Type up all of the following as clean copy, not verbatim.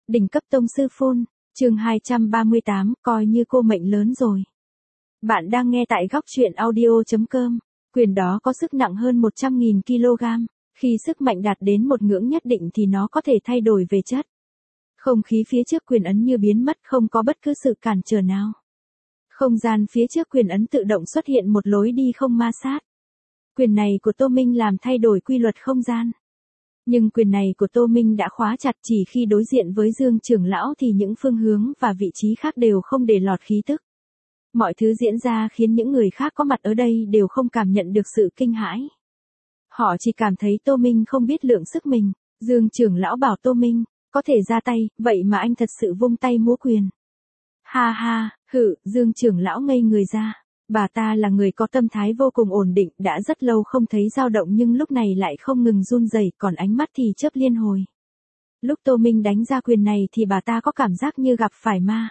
Đỉnh cấp tông sư phun, chương 238, coi như cô mệnh lớn rồi. Bạn đang nghe tại góc truyện audio.com. Quyền đó có sức nặng hơn 100.000 kg. Khi sức mạnh đạt đến một ngưỡng nhất định thì nó có thể thay đổi về chất. Không khí phía trước quyền ấn như biến mất, không có bất cứ sự cản trở nào. Không gian phía trước quyền ấn tự động xuất hiện một lối đi không ma sát. Quyền này của Tô Minh làm thay đổi quy luật không gian. Nhưng quyền này của Tô Minh đã khóa chặt, chỉ khi đối diện với Dương trưởng lão thì những phương hướng và vị trí khác đều không để lọt khí tức. Mọi thứ diễn ra khiến những người khác có mặt ở đây đều không cảm nhận được sự kinh hãi. Họ chỉ cảm thấy Tô Minh không biết lượng sức mình. Dương trưởng lão bảo Tô Minh, có thể ra tay, vậy mà anh thật sự vung tay múa quyền. Ha ha, Dương trưởng lão ngây người ra. Bà ta là người có tâm thái vô cùng ổn định, đã rất lâu không thấy dao động nhưng lúc này lại không ngừng run rẩy, còn ánh mắt thì chớp liên hồi. Lúc Tô Minh đánh ra quyền này thì bà ta có cảm giác như gặp phải ma.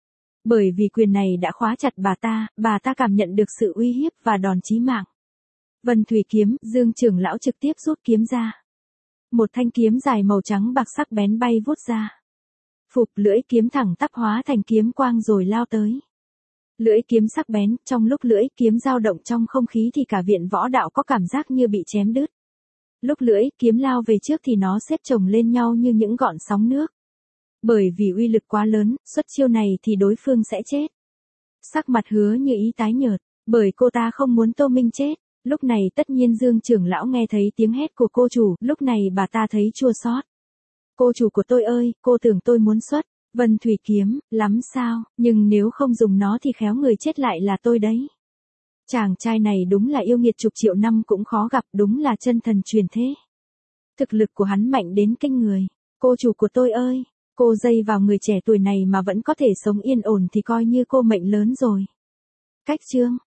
Bởi vì quyền này đã khóa chặt bà ta cảm nhận được sự uy hiếp và đòn chí mạng. Vân Thủy kiếm, Dương trưởng lão trực tiếp rút kiếm ra. Một thanh kiếm dài màu trắng bạc sắc bén bay vút ra. Phụp, lưỡi kiếm thẳng tắp hóa thành kiếm quang rồi lao tới. Lưỡi kiếm sắc bén, trong lúc lưỡi kiếm dao động trong không khí thì cả viện võ đạo có cảm giác như bị chém đứt. Lúc lưỡi kiếm lao về trước thì nó xếp chồng lên nhau như những gọn sóng nước. Bởi vì uy lực quá lớn, xuất chiêu này thì đối phương sẽ chết. Sắc mặt Hứa Như Ý tái nhợt, bởi cô ta không muốn Tô Minh chết. Lúc này tất nhiên Dương trưởng lão nghe thấy tiếng hét của cô chủ, lúc này bà ta thấy chua xót. Cô chủ của tôi ơi, cô tưởng tôi muốn xuất Vân Thủy kiếm, lắm sao, nhưng nếu không dùng nó thì khéo người chết lại là tôi đấy. Chàng trai này đúng là yêu nghiệt, chục triệu năm cũng khó gặp, đúng là chân thần truyền thế. Thực lực của hắn mạnh đến kinh người. Cô chủ của tôi ơi, cô dây vào người trẻ tuổi này mà vẫn có thể sống yên ổn thì coi như cô mệnh lớn rồi. Cách chương,